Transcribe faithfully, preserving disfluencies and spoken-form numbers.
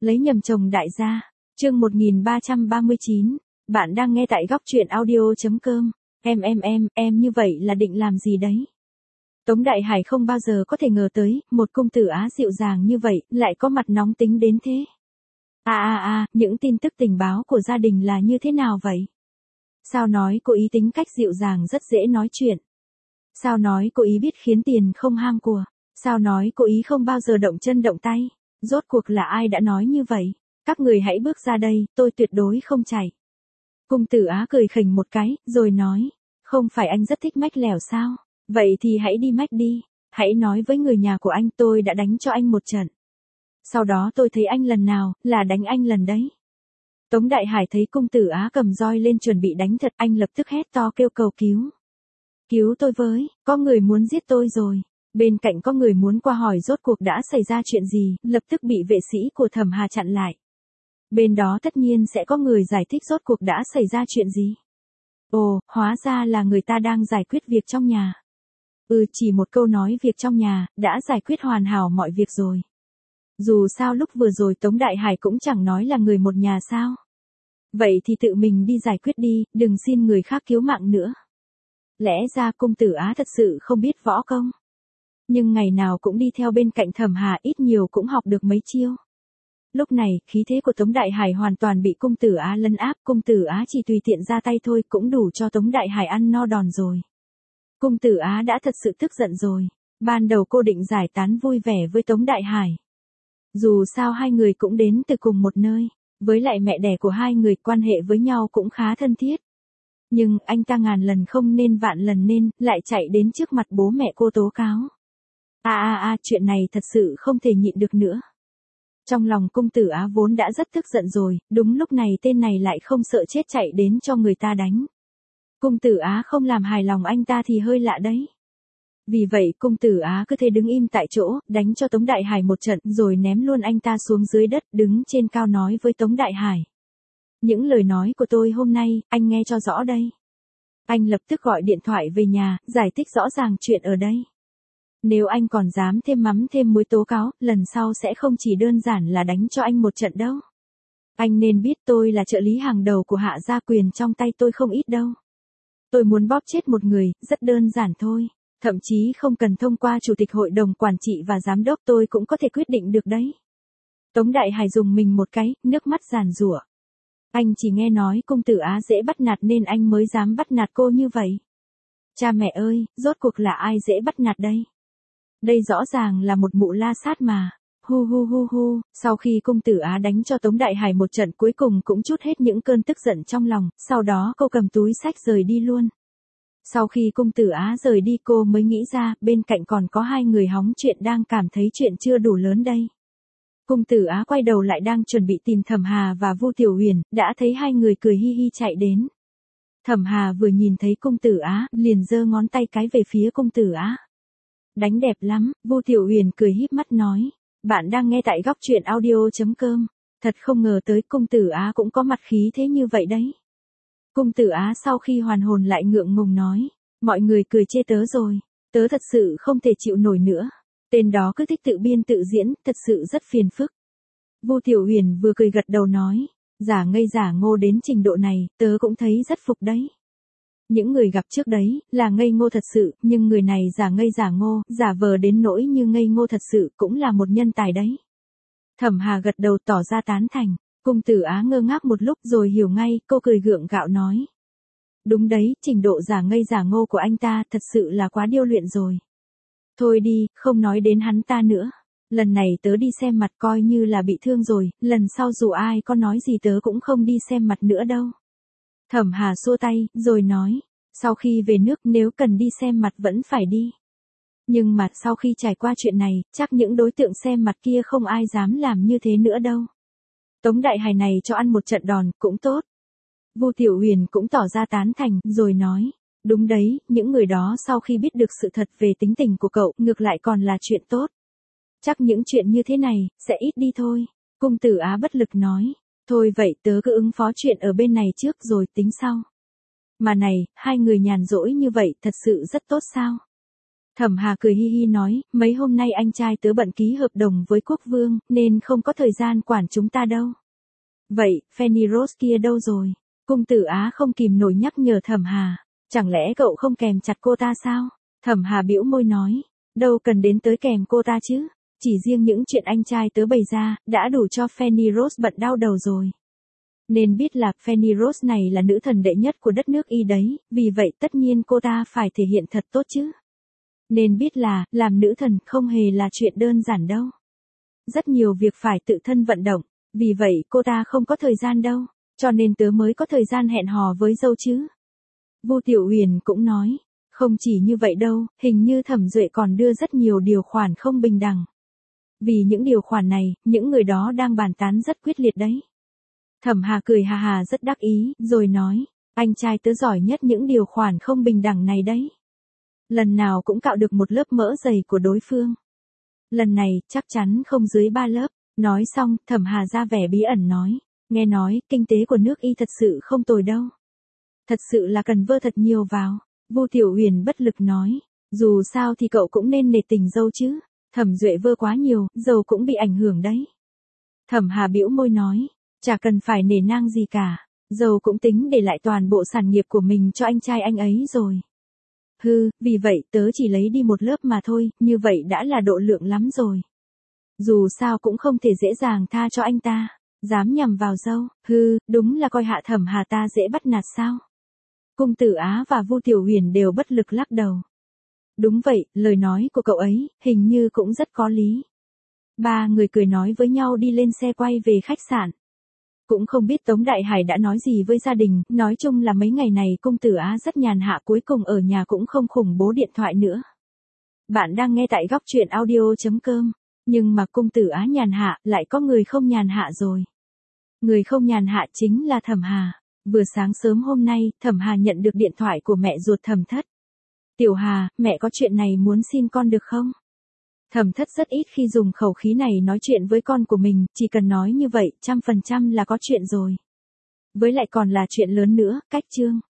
Lấy nhầm chồng đại gia. Chương một nghìn ba trăm ba mươi chín. Bạn đang nghe tại góc truyện audio chấm com. Em em em, em như vậy là định làm gì đấy? Tống Đại Hải không bao giờ có thể ngờ tới, một công tử Á dịu dàng như vậy, lại có mặt nóng tính đến thế. À à à, những tin tức tình báo của gia đình là như thế nào vậy? Sao nói cô ý tính cách dịu dàng rất dễ nói chuyện? Sao nói cô ý biết khiến tiền không ham của? Sao nói cô ý không bao giờ động chân động tay? Rốt cuộc là ai đã nói như vậy? Các người hãy bước ra đây, tôi tuyệt đối không chạy. Cung tử Á cười khỉnh một cái, rồi nói, không phải anh rất thích mách lẻo sao? Vậy thì hãy đi mách đi, hãy nói với người nhà của anh tôi đã đánh cho anh một trận. Sau đó tôi thấy anh lần nào, là đánh anh lần đấy. Tống Đại Hải thấy cung tử Á cầm roi lên chuẩn bị đánh thật, anh lập tức hét to kêu cầu cứu. Cứu tôi với, có người muốn giết tôi rồi. Bên cạnh có người muốn qua hỏi rốt cuộc đã xảy ra chuyện gì, lập tức bị vệ sĩ của Thẩm Hà chặn lại. Bên đó tất nhiên sẽ có người giải thích rốt cuộc đã xảy ra chuyện gì. Ồ, hóa ra là người ta đang giải quyết việc trong nhà. Ừ, chỉ một câu nói việc trong nhà, đã giải quyết hoàn hảo mọi việc rồi. Dù sao lúc vừa rồi Tống Đại Hải cũng chẳng nói là người một nhà sao. Vậy thì tự mình đi giải quyết đi, đừng xin người khác cứu mạng nữa. Lẽ ra cung tử Á thật sự không biết võ công. Nhưng ngày nào cũng đi theo bên cạnh Thẩm Hà ít nhiều cũng học được mấy chiêu. Lúc này, khí thế của Tống Đại Hải hoàn toàn bị cung tử Á lấn áp, cung tử Á chỉ tùy tiện ra tay thôi cũng đủ cho Tống Đại Hải ăn no đòn rồi. Cung tử Á đã thật sự tức giận rồi. Ban đầu cô định giải tán vui vẻ với Tống Đại Hải. Dù sao hai người cũng đến từ cùng một nơi, với lại mẹ đẻ của hai người quan hệ với nhau cũng khá thân thiết. Nhưng anh ta ngàn lần không nên vạn lần nên, lại chạy đến trước mặt bố mẹ cô tố cáo. À à à, chuyện này thật sự không thể nhịn được nữa. Trong lòng cung tử Á vốn đã rất tức giận rồi, đúng lúc này tên này lại không sợ chết chạy đến cho người ta đánh. Cung tử Á không làm hài lòng anh ta thì hơi lạ đấy. Vì vậy cung tử Á cứ thế đứng im tại chỗ, đánh cho Tống Đại Hải một trận rồi ném luôn anh ta xuống dưới đất, đứng trên cao nói với Tống Đại Hải. Những lời nói của tôi hôm nay, anh nghe cho rõ đây. Anh lập tức gọi điện thoại về nhà, giải thích rõ ràng chuyện ở đây. Nếu anh còn dám thêm mắm thêm muối tố cáo, lần sau sẽ không chỉ đơn giản là đánh cho anh một trận đâu. Anh nên biết tôi là trợ lý hàng đầu của Hạ Gia Quyền, trong tay tôi không ít đâu. Tôi muốn bóp chết một người, rất đơn giản thôi. Thậm chí không cần thông qua chủ tịch hội đồng quản trị và giám đốc tôi cũng có thể quyết định được đấy. Tống Đại Hải dùng mình một cái, nước mắt giàn giụa. Anh chỉ nghe nói cung tử Á dễ bắt nạt nên anh mới dám bắt nạt cô như vậy. Cha mẹ ơi, rốt cuộc là ai dễ bắt nạt đây? Đây rõ ràng là một mụ la sát mà. Hu hu hu hu, sau khi cung tử Á đánh cho Tống Đại Hải một trận cuối cùng cũng trút hết những cơn tức giận trong lòng, sau đó cô cầm túi xách rời đi luôn. Sau khi cung tử Á rời đi cô mới nghĩ ra bên cạnh còn có hai người hóng chuyện đang cảm thấy chuyện chưa đủ lớn đây. Cung tử Á quay đầu lại đang chuẩn bị tìm Thẩm Hà và Vu Tiểu Huyền, đã thấy hai người cười hi hi chạy đến. Thẩm Hà vừa nhìn thấy cung tử Á, liền giơ ngón tay cái về phía cung tử Á. Đánh đẹp lắm, Vu Tiểu Huyền cười híp mắt nói. Bạn đang nghe tại góc truyện audio chấm com. Thật không ngờ tới cung tử Á cũng có mặt khí thế như vậy đấy. Cung tử Á sau khi hoàn hồn lại ngượng ngùng nói. Mọi người cười chê tớ rồi. Tớ thật sự không thể chịu nổi nữa. Tên đó cứ thích tự biên tự diễn, thật sự rất phiền phức. Vu Tiểu Huyền vừa cười gật đầu nói. Giả ngây giả ngô đến trình độ này, tớ cũng thấy rất phục đấy. Những người gặp trước đấy, là ngây ngô thật sự, nhưng người này giả ngây giả ngô, giả vờ đến nỗi như ngây ngô thật sự, cũng là một nhân tài đấy. Thẩm Hà gật đầu tỏ ra tán thành, cung tử Á ngơ ngác một lúc rồi hiểu ngay, cô cười gượng gạo nói. Đúng đấy, trình độ giả ngây giả ngô của anh ta thật sự là quá điêu luyện rồi. Thôi đi, không nói đến hắn ta nữa. Lần này tớ đi xem mặt coi như là bị thương rồi, lần sau dù ai có nói gì tớ cũng không đi xem mặt nữa đâu. Thẩm Hà xua tay, rồi nói, sau khi về nước nếu cần đi xem mặt vẫn phải đi. Nhưng mà sau khi trải qua chuyện này, chắc những đối tượng xem mặt kia không ai dám làm như thế nữa đâu. Tống Đại Hải này cho ăn một trận đòn, cũng tốt. Vu Tiểu Huyền cũng tỏ ra tán thành, rồi nói, đúng đấy, những người đó sau khi biết được sự thật về tính tình của cậu, ngược lại còn là chuyện tốt. Chắc những chuyện như thế này, sẽ ít đi thôi. Cung tử Á bất lực nói. Thôi vậy tớ cứ ứng phó chuyện ở bên này trước rồi tính sau. Mà này, hai người nhàn rỗi như vậy thật sự rất tốt sao? Thẩm Hà cười hi hi nói, mấy hôm nay anh trai tớ bận ký hợp đồng với quốc vương, nên không có thời gian quản chúng ta đâu. Vậy, Fanny Rose kia đâu rồi? Cung tử Á không kìm nổi nhắc nhở Thẩm Hà. Chẳng lẽ cậu không kèm chặt cô ta sao? Thẩm Hà bĩu môi nói, đâu cần đến tới kèm cô ta chứ. Chỉ riêng những chuyện anh trai tớ bày ra, đã đủ cho Fanny Rose bận đau đầu rồi. Nên biết là Fanny Rose này là nữ thần đệ nhất của đất nước Y đấy, vì vậy tất nhiên cô ta phải thể hiện thật tốt chứ. Nên biết là, làm nữ thần không hề là chuyện đơn giản đâu. Rất nhiều việc phải tự thân vận động, vì vậy cô ta không có thời gian đâu, cho nên tớ mới có thời gian hẹn hò với dâu chứ. Vu Tiểu Huyền cũng nói, không chỉ như vậy đâu, hình như Thẩm Duệ còn đưa rất nhiều điều khoản không bình đẳng. Vì những điều khoản này, những người đó đang bàn tán rất quyết liệt đấy. Thẩm Hà cười hà hà rất đắc ý, rồi nói, anh trai tớ giỏi nhất những điều khoản không bình đẳng này đấy. Lần nào cũng cạo được một lớp mỡ dày của đối phương. Lần này, chắc chắn không dưới ba lớp. Nói xong, Thẩm Hà ra vẻ bí ẩn nói, nghe nói, kinh tế của nước Y thật sự không tồi đâu. Thật sự là cần vơ thật nhiều vào. Vu Tiểu Huyền bất lực nói, dù sao thì cậu cũng nên nể tình dâu chứ. Thẩm Duệ vơ quá nhiều, dâu cũng bị ảnh hưởng đấy. Thẩm Hà bĩu môi nói, chả cần phải nể nang gì cả. Dâu cũng tính để lại toàn bộ sản nghiệp của mình cho anh trai anh ấy rồi. Hừ, vì vậy tớ chỉ lấy đi một lớp mà thôi, như vậy đã là độ lượng lắm rồi. Dù sao cũng không thể dễ dàng tha cho anh ta. Dám nhằm vào dâu, hừ, đúng là coi hạ Thẩm Hà ta dễ bắt nạt sao. Cung tử Á và Vu Tiểu Huyền đều bất lực lắc đầu. Đúng vậy, lời nói của cậu ấy, hình như cũng rất có lý. Ba người cười nói với nhau đi lên xe quay về khách sạn. Cũng không biết Tống Đại Hải đã nói gì với gia đình, nói chung là mấy ngày này cung tử Á rất nhàn hạ, cuối cùng ở nhà cũng không khủng bố điện thoại nữa. Bạn đang nghe tại góc truyện audio chấm com, nhưng mà cung tử Á nhàn hạ, lại có người không nhàn hạ rồi. Người không nhàn hạ chính là Thẩm Hà. Vừa sáng sớm hôm nay, Thẩm Hà nhận được điện thoại của mẹ ruột Thẩm Thất. Tiểu Hà, mẹ có chuyện này muốn xin con được không? Thẩm Thất rất ít khi dùng khẩu khí này nói chuyện với con của mình, chỉ cần nói như vậy, trăm phần trăm là có chuyện rồi. Với lại còn là chuyện lớn nữa, cách chương.